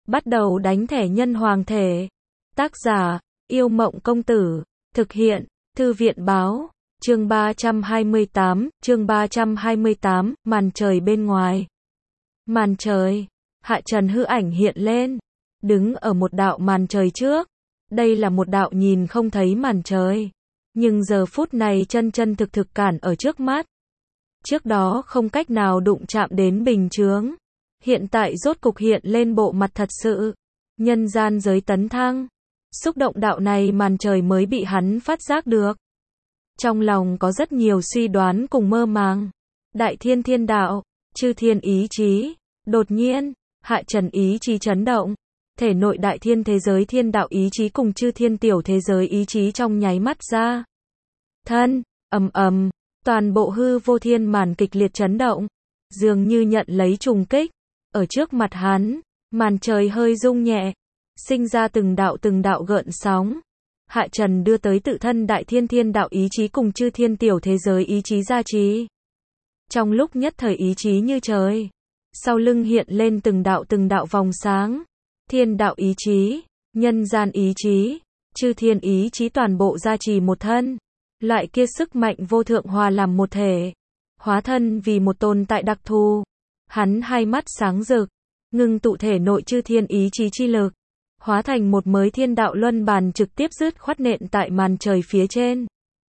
Bắt đầu đánh thẻ nhân hoàng thể. Tác giả, Yêu Mộng Công Tử. Thực hiện, Thư viện Báo. Chương 328, màn trời bên ngoài. Màn trời. Hạ Trần hư ảnh hiện lên, đứng ở một đạo màn trời trước. Đây là một đạo nhìn không thấy màn trời, nhưng giờ phút này chân chân thực thực cản ở trước mắt. Trước đó không cách nào đụng chạm đến bình chướng, hiện tại rốt cục hiện lên bộ mặt thật sự. Nhân gian giới tấn thăng, xúc động đạo này màn trời mới bị hắn phát giác được. Trong lòng có rất nhiều suy đoán cùng mơ màng. Đại thiên thiên đạo, chư thiên ý chí. Đột nhiên, Hạ Trần ý chí chấn động. Thể nội đại thiên thế giới thiên đạo ý chí cùng chư thiên tiểu thế giới ý chí trong nháy mắt ra. Thân, ầm, toàn bộ hư vô thiên màn kịch liệt chấn động, dường như nhận lấy trùng kích. Ở trước mặt hắn, màn trời hơi rung nhẹ, sinh ra từng đạo gợn sóng. Hạ Trần đưa tới tự thân đại thiên thiên đạo ý chí cùng chư thiên tiểu thế giới ý chí gia trì. Trong lúc nhất thời ý chí như trời, sau lưng hiện lên từng đạo vòng sáng. Thiên đạo ý chí, nhân gian ý chí, chư thiên ý chí toàn bộ gia trì một thân. Loại kia sức mạnh vô thượng hòa làm một thể, hóa thân vì một tồn tại đặc thù. Hắn hai mắt sáng rực, ngưng tụ thể nội chư thiên ý chí chi lực, hóa thành một mới thiên đạo luân bàn trực tiếp dứt khoát nện tại màn trời phía trên.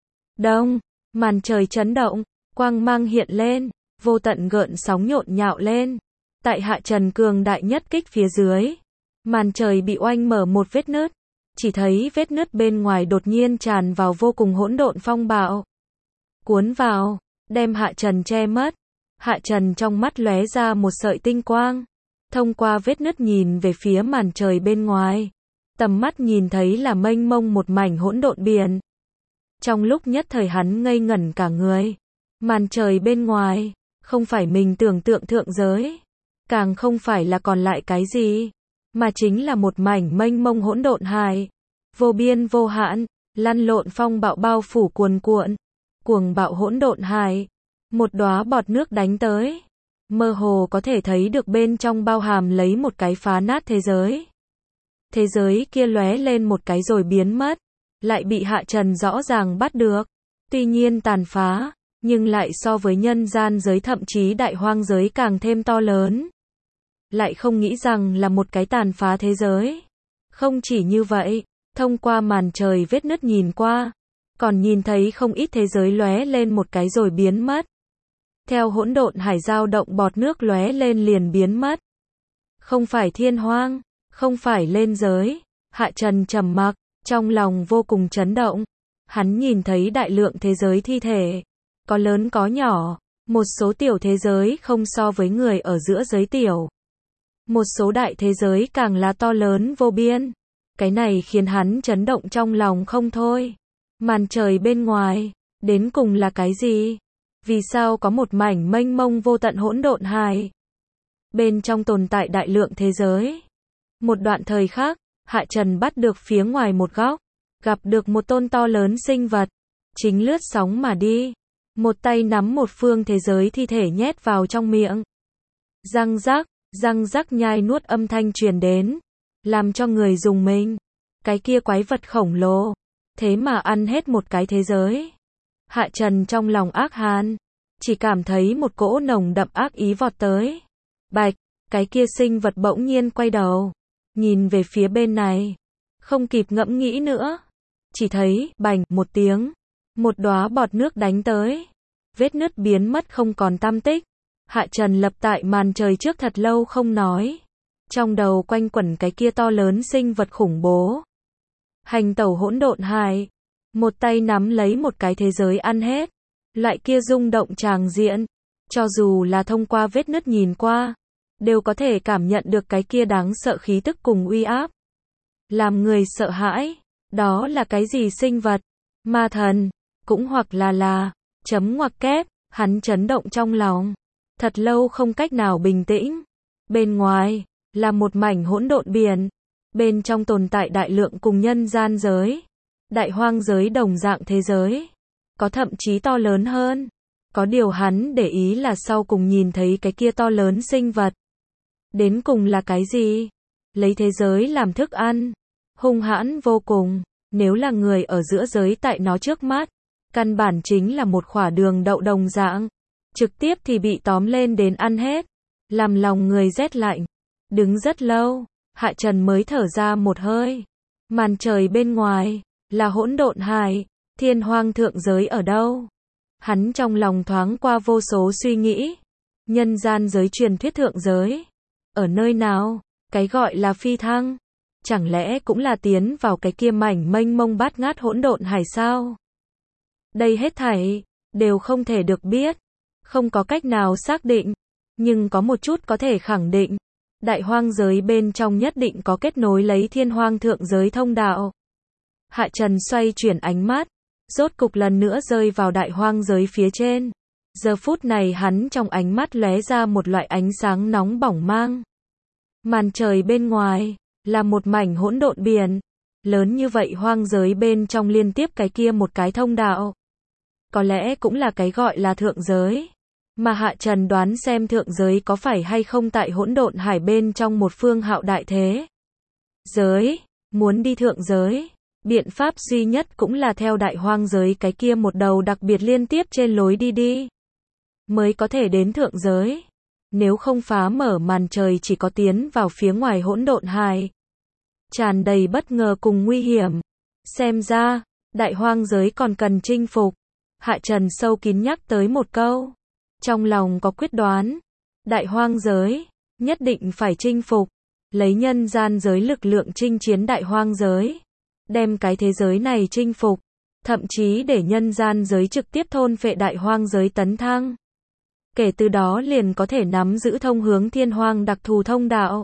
Đông, màn trời chấn động, quang mang hiện lên, vô tận gợn sóng nhộn nhạo lên. Tại Hạ Trần cường đại nhất kích phía dưới, màn trời bị oanh mở một vết nứt. Chỉ thấy vết nứt bên ngoài đột nhiên tràn vào vô cùng hỗn độn phong bạo, cuốn vào, đem Hạ Trần che mất. Hạ Trần trong mắt lóe ra một sợi tinh quang, thông qua vết nứt nhìn về phía màn trời bên ngoài. Tầm mắt nhìn thấy là mênh mông một mảnh hỗn độn biển. Trong lúc nhất thời hắn ngây ngẩn cả người. Màn trời bên ngoài, không phải mình tưởng tượng thượng giới, càng không phải là còn lại cái gì, mà chính là một mảnh mênh mông hỗn độn hải, vô biên vô hạn, lăn lộn phong bạo bao phủ cuồn cuộn, cuồng bạo hỗn độn hải. Một đóa bọt nước đánh tới, mơ hồ có thể thấy được bên trong bao hàm lấy một cái phá nát thế giới. Thế giới kia lóe lên một cái rồi biến mất, lại bị Hạ Trần rõ ràng bắt được. Tuy nhiên tàn phá, nhưng lại so với nhân gian giới thậm chí đại hoang giới càng thêm to lớn. Lại không nghĩ rằng là một cái tàn phá thế giới. Không chỉ như vậy, thông qua màn trời vết nứt nhìn qua, còn nhìn thấy không ít thế giới lóe lên một cái rồi biến mất. Theo hỗn độn hải dao động bọt nước lóe lên liền biến mất. Không phải thiên hoang, không phải lên giới. Hạ Trần trầm mặc, trong lòng vô cùng chấn động. Hắn nhìn thấy đại lượng thế giới thi thể, có lớn có nhỏ, một số tiểu thế giới không so với người ở giữa giới tiểu. Một số đại thế giới càng là to lớn vô biên. Cái này khiến hắn chấn động trong lòng không thôi. Màn trời bên ngoài, đến cùng là cái gì? Vì sao có một mảnh mênh mông vô tận hỗn độn hải? Bên trong tồn tại đại lượng thế giới. Một đoạn thời khác, Hạ Trần bắt được phía ngoài một góc, gặp được một tôn to lớn sinh vật, chính lướt sóng mà đi. Một tay nắm một phương thế giới thi thể nhét vào trong miệng. Răng rắc nhai nuốt âm thanh truyền đến, làm cho người rùng mình. Cái kia quái vật khổng lồ, thế mà ăn hết một cái thế giới. Hạ Trần trong lòng ác hàn, chỉ cảm thấy một cỗ nồng đậm ác ý vọt tới. Bạch, cái kia sinh vật bỗng nhiên quay đầu, nhìn về phía bên này, không kịp ngẫm nghĩ nữa. Chỉ thấy, bành, một tiếng, một đóa bọt nước đánh tới. Vết nứt biến mất không còn tăm tích. Hạ Trần lập tại màn trời trước thật lâu không nói. Trong đầu quanh quẩn cái kia to lớn sinh vật khủng bố. Hành tẩu hỗn độn hải, một tay nắm lấy một cái thế giới ăn hết. Loại kia rung động tràng diện, cho dù là thông qua vết nứt nhìn qua, đều có thể cảm nhận được cái kia đáng sợ khí tức cùng uy áp. Làm người sợ hãi, đó là cái gì sinh vật? Ma thần, cũng hoặc là chấm ngoặc kép, hắn chấn động trong lòng. Thật lâu không cách nào bình tĩnh. Bên ngoài, là một mảnh hỗn độn biển. Bên trong tồn tại đại lượng cùng nhân gian giới. Đại hoang giới đồng dạng thế giới. Có thậm chí to lớn hơn. Có điều hắn để ý là sau cùng nhìn thấy cái kia to lớn sinh vật. Đến cùng là cái gì? lấy thế giới làm thức ăn, hung hãn vô cùng, nếu là người ở giữa giới tại nó trước mắt, căn bản chính là một khỏa đường đậu đồng dạng, trực tiếp thì bị tóm lên đến ăn hết, làm lòng người rét lạnh. Đứng rất lâu, Hạ Trần mới thở ra một hơi. Màn trời bên ngoài là hỗn độn hải, thiên hoang thượng giới ở đâu? Hắn trong lòng thoáng qua vô số suy nghĩ. Nhân gian giới truyền thuyết thượng giới, ở nơi nào? Cái gọi là phi thăng, chẳng lẽ cũng là tiến vào cái kia mảnh mênh mông bát ngát hỗn độn hải sao? Đây hết thảy đều không thể được biết, không có cách nào xác định, nhưng có một chút có thể khẳng định, đại hoang giới bên trong nhất định có kết nối lấy thiên hoang thượng giới thông đạo. Hạ Trần xoay chuyển ánh mắt, rốt cục lần nữa rơi vào đại hoang giới phía trên. Giờ phút này hắn trong ánh mắt lóe ra một loại ánh sáng nóng bỏng mang. Màn trời bên ngoài là một mảnh hỗn độn biển, lớn như vậy hoang giới bên trong liên tiếp cái kia một cái thông đạo. Có lẽ cũng là cái gọi là thượng giới. Mà Hạ Trần đoán xem thượng giới có phải hay không tại hỗn độn hải bên trong một phương hạo đại thế giới, muốn đi thượng giới, biện pháp duy nhất cũng là theo đại hoang giới cái kia một đầu đặc biệt liên tiếp trên lối đi, mới có thể đến thượng giới. Nếu không phá mở màn trời chỉ có tiến vào phía ngoài hỗn độn hải, tràn đầy bất ngờ cùng nguy hiểm. Xem ra, đại hoang giới còn cần chinh phục. Hạ Trần sâu kín nhắc tới một câu. Trong lòng có quyết đoán, đại hoang giới, nhất định phải chinh phục, lấy nhân gian giới lực lượng chinh chiến đại hoang giới, đem cái thế giới này chinh phục, thậm chí để nhân gian giới trực tiếp thôn phệ đại hoang giới tấn thăng. Kể từ đó liền có thể nắm giữ thông hướng thiên hoang đặc thù thông đạo.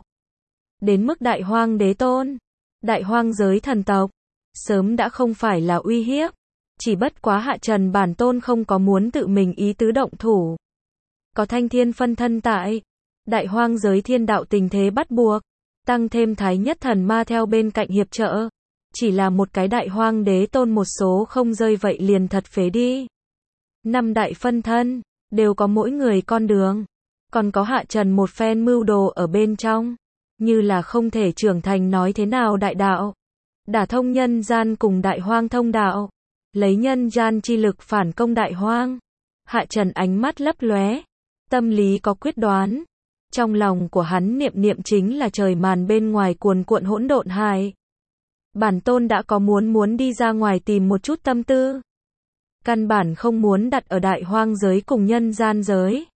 Đến mức đại hoang đế tôn, đại hoang giới thần tộc, sớm đã không phải là uy hiếp, chỉ bất quá Hạ Trần bản tôn không có muốn tự mình ý tứ động thủ. Có thanh thiên phân thân tại, đại hoang giới thiên đạo tình thế bắt buộc, tăng thêm thái nhất thần ma theo bên cạnh hiệp trợ, chỉ là một cái đại hoang đế tôn một số không rơi vậy liền thật phế đi. 5 đại phân thân, đều có mỗi người con đường, còn có Hạ Trần một phen mưu đồ ở bên trong, như là không thể trưởng thành nói thế nào đại đạo, đả thông nhân gian cùng đại hoang thông đạo, lấy nhân gian chi lực phản công đại hoang. Hạ Trần ánh mắt lấp lóe, tâm lý có quyết đoán. Trong lòng của hắn niệm niệm chính là trời màn bên ngoài cuồn cuộn hỗn độn hải. Bản tôn đã có muốn đi ra ngoài tìm một chút tâm tư. Căn bản không muốn đặt ở đại hoang giới cùng nhân gian giới.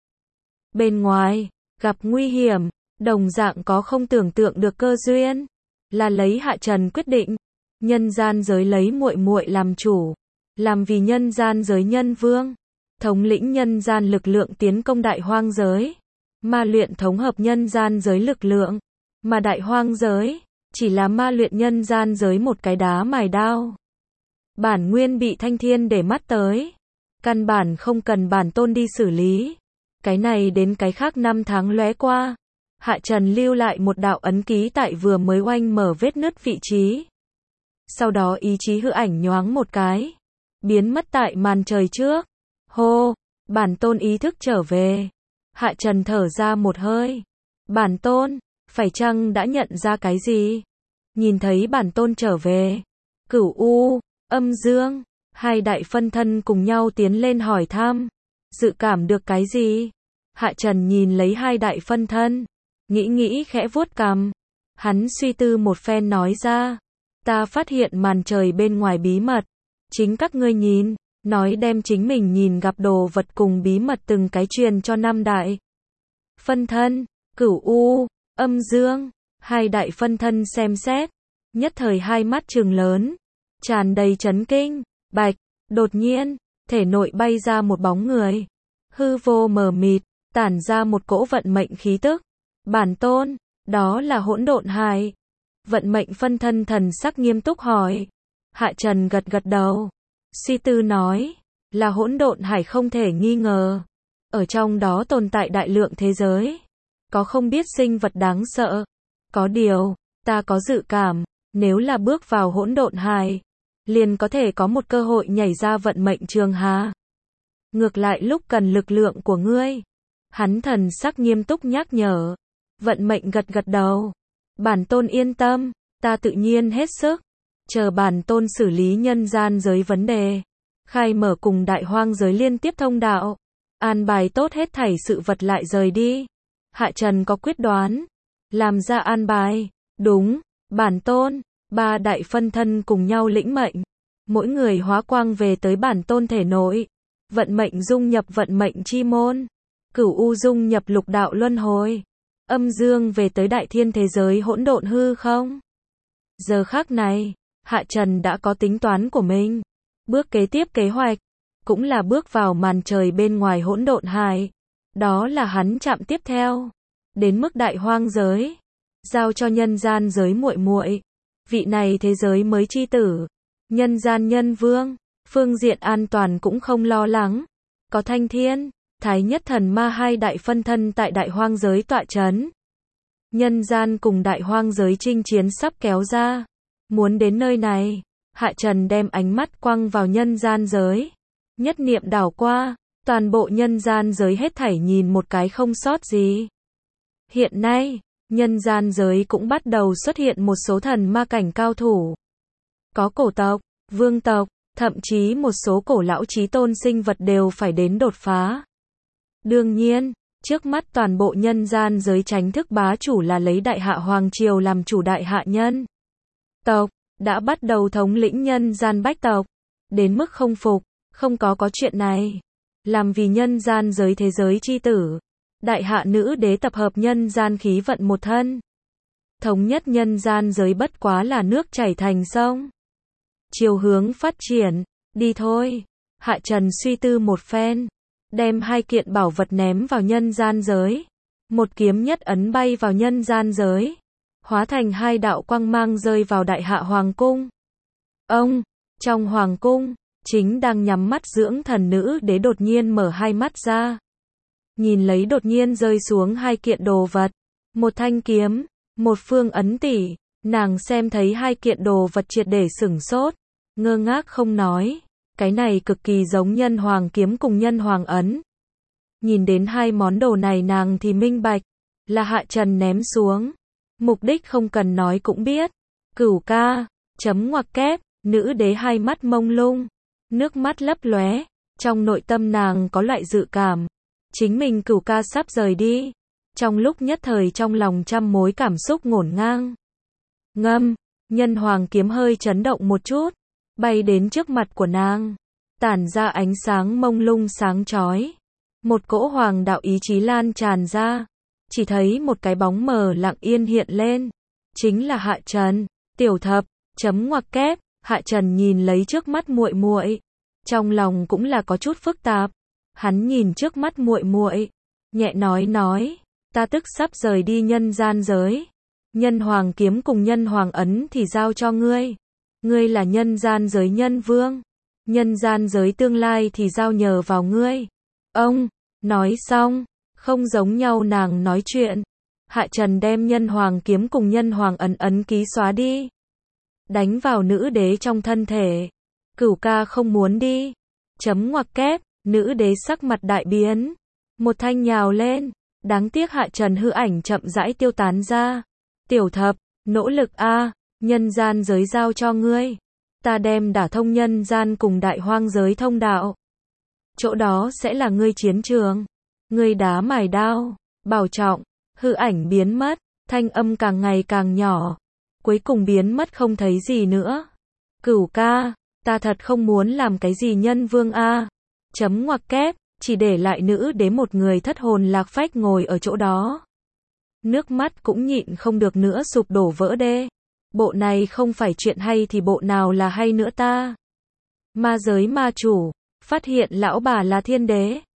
Bên ngoài, gặp nguy hiểm, đồng dạng có không tưởng tượng được cơ duyên. Là lấy Hạ Trần quyết định, nhân gian giới lấy muội muội làm chủ, làm vì nhân gian giới nhân vương, thống lĩnh nhân gian lực lượng tiến công đại hoang giới, ma luyện thống hợp nhân gian giới lực lượng, mà đại hoang giới chỉ là ma luyện nhân gian giới một cái đá mài đao. Bản nguyên bị thanh thiên để mắt tới, căn bản không cần bản tôn đi xử lý. Cái này đến cái khác 5 tháng lóe qua, Hạ Trần lưu lại một đạo ấn ký tại vừa mới oanh mở vết nứt vị trí. Sau đó ý chí hư ảnh nhoáng một cái, biến mất tại màn trời trước. Hô, bản tôn ý thức trở về. Hạ Trần thở ra một hơi. Bản tôn, phải chăng đã nhận ra cái gì? Nhìn thấy bản tôn trở về, Cửu U, Âm Dương, 2 đại phân thân cùng nhau tiến lên hỏi thăm. Dự cảm được cái gì? Hạ Trần nhìn lấy 2 đại phân thân, nghĩ khẽ vuốt cằm. Hắn suy tư một phen nói ra. Ta phát hiện màn trời bên ngoài bí mật. Chính các ngươi nhìn, nói đem chính mình nhìn gặp đồ vật cùng bí mật từng cái truyền cho 5 đại phân thân, Cửu U, Âm Dương. 2 đại phân thân xem xét, nhất thời hai mắt trừng lớn, tràn đầy chấn kinh. Bạch, đột nhiên, thể nội bay ra một bóng người, hư vô mờ mịt, tản ra một cỗ vận mệnh khí tức. Bản tôn, đó là hỗn độn hải. Vận mệnh phân thân thần sắc nghiêm túc hỏi. Hạ Trần gật gật đầu, suy tư nói, là hỗn độn hải không thể nghi ngờ. Ở trong đó tồn tại đại lượng thế giới, có không biết sinh vật đáng sợ. Có điều, ta có dự cảm, nếu là bước vào hỗn độn hải, liền có thể có một cơ hội nhảy ra vận mệnh trường hà. Ngược lại lúc cần lực lượng của ngươi. Hắn thần sắc nghiêm túc nhắc nhở. Vận mệnh gật gật đầu. Bản tôn yên tâm, ta tự nhiên hết sức. Chờ bản tôn xử lý nhân gian giới vấn đề. Khai mở cùng đại hoang giới liên tiếp thông đạo. An bài tốt hết thảy sự vật lại rời đi. Hạ Trần có quyết đoán. Làm ra an bài. Đúng, bản tôn. 3 đại phân thân cùng nhau lĩnh mệnh. Mỗi người hóa quang về tới bản tôn thể nội. Vận mệnh dung nhập vận mệnh chi môn. Cửu u dung nhập lục đạo luân hồi. Âm dương về tới đại thiên thế giới hỗn độn hư không. Giờ khắc này, Hạ Trần đã có tính toán của mình. Bước kế tiếp kế hoạch, cũng là bước vào màn trời bên ngoài hỗn độn hải. Đó là hắn chạm tiếp theo. Đến mức đại hoang giới. Giao cho nhân gian giới muội muội. Vị này thế giới mới chi tử. Nhân gian nhân vương. Phương diện an toàn cũng không lo lắng. Có Thanh Thiên, Thái Nhất Thần Ma 2 đại phân thân tại đại hoang giới tọa chấn. Nhân gian cùng đại hoang giới chinh chiến sắp kéo ra. Muốn đến nơi này, Hạ Trần đem ánh mắt quăng vào nhân gian giới. Nhất niệm đảo qua, toàn bộ nhân gian giới hết thảy nhìn một cái không sót gì. Hiện nay, nhân gian giới cũng bắt đầu xuất hiện một số thần ma cảnh cao thủ. Có cổ tộc, vương tộc, thậm chí một số cổ lão chí tôn sinh vật đều phải đến đột phá. Đương nhiên, trước mắt toàn bộ nhân gian giới chính thức bá chủ là lấy Đại Hạ Hoàng Triều làm chủ đại hạ nhân tộc, đã bắt đầu thống lĩnh nhân gian bách tộc, đến mức không phục, không có chuyện này. Làm vì nhân gian giới thế giới chi tử, đại hạ nữ đế tập hợp nhân gian khí vận một thân. Thống nhất nhân gian giới bất quá là nước chảy thành sông. Chiều hướng phát triển, đi thôi. Hạ Trần suy tư một phen, đem 2 kiện bảo vật ném vào nhân gian giới. Một kiếm nhất ấn bay vào nhân gian giới, hóa thành 2 đạo quang mang rơi vào đại hạ hoàng cung. Ông, trong hoàng cung, chính đang nhắm mắt dưỡng thần nữ đế đột nhiên mở 2 mắt ra. Nhìn lấy đột nhiên rơi xuống 2 kiện đồ vật. Một thanh kiếm, một phương ấn tỷ. Nàng xem thấy 2 kiện đồ vật triệt để sửng sốt. Ngơ ngác không nói. Cái này cực kỳ giống nhân hoàng kiếm cùng nhân hoàng ấn. Nhìn đến 2 món đồ này nàng thì minh bạch. Là Hạ Trần ném xuống. Mục đích không cần nói cũng biết. Cửu ca, chấm ngoặc kép, nữ đế 2 mắt mông lung. Nước mắt lấp lóe. Trong nội tâm nàng có loại dự cảm. Chính mình cửu ca sắp rời đi. Trong lúc nhất thời trong lòng trăm mối cảm xúc ngổn ngang. Ngâm, nhân hoàng kiếm hơi chấn động một chút. Bay đến trước mặt của nàng. Tản ra ánh sáng mông lung sáng chói. Một cỗ hoàng đạo ý chí lan tràn ra. Chỉ thấy một cái bóng mờ lặng yên hiện lên. Chính là Hạ Trần. Tiểu thập, chấm ngoặc kép. Hạ Trần nhìn lấy trước mắt muội muội. Trong lòng cũng là có chút phức tạp. Hắn nhìn trước mắt muội muội, nhẹ nói, ta tức sắp rời đi nhân gian giới. Nhân hoàng kiếm cùng nhân hoàng ấn thì giao cho ngươi. Ngươi là nhân gian giới nhân vương. Nhân gian giới tương lai thì giao nhờ vào ngươi. Ông, nói xong, không giống nhau nàng nói chuyện. Hạ Trần đem nhân hoàng kiếm cùng nhân hoàng ấn ký xóa đi. Đánh vào nữ đế trong thân thể. Cửu ca không muốn đi. Chấm ngoặc kép. Nữ đế sắc mặt đại biến. Một thanh nhào lên. Đáng tiếc Hạ Trần hư ảnh chậm rãi tiêu tán ra. Tiểu thập, nỗ lực a, nhân gian giới giao cho ngươi. Ta đem đả thông nhân gian cùng đại hoang giới thông đạo. Chỗ đó sẽ là ngươi chiến trường. Ngươi đá mài đao. Bảo trọng. Hư ảnh biến mất. Thanh âm càng ngày càng nhỏ. Cuối cùng biến mất không thấy gì nữa. Cửu ca, ta thật không muốn làm cái gì nhân vương a. Chấm ngoặc kép, chỉ để lại nữ đế một người thất hồn lạc phách ngồi ở chỗ đó. Nước mắt cũng nhịn không được nữa sụp đổ vỡ đê. Bộ này không phải chuyện hay thì bộ nào là hay nữa ta. Ma giới ma chủ, phát hiện lão bà là thiên đế.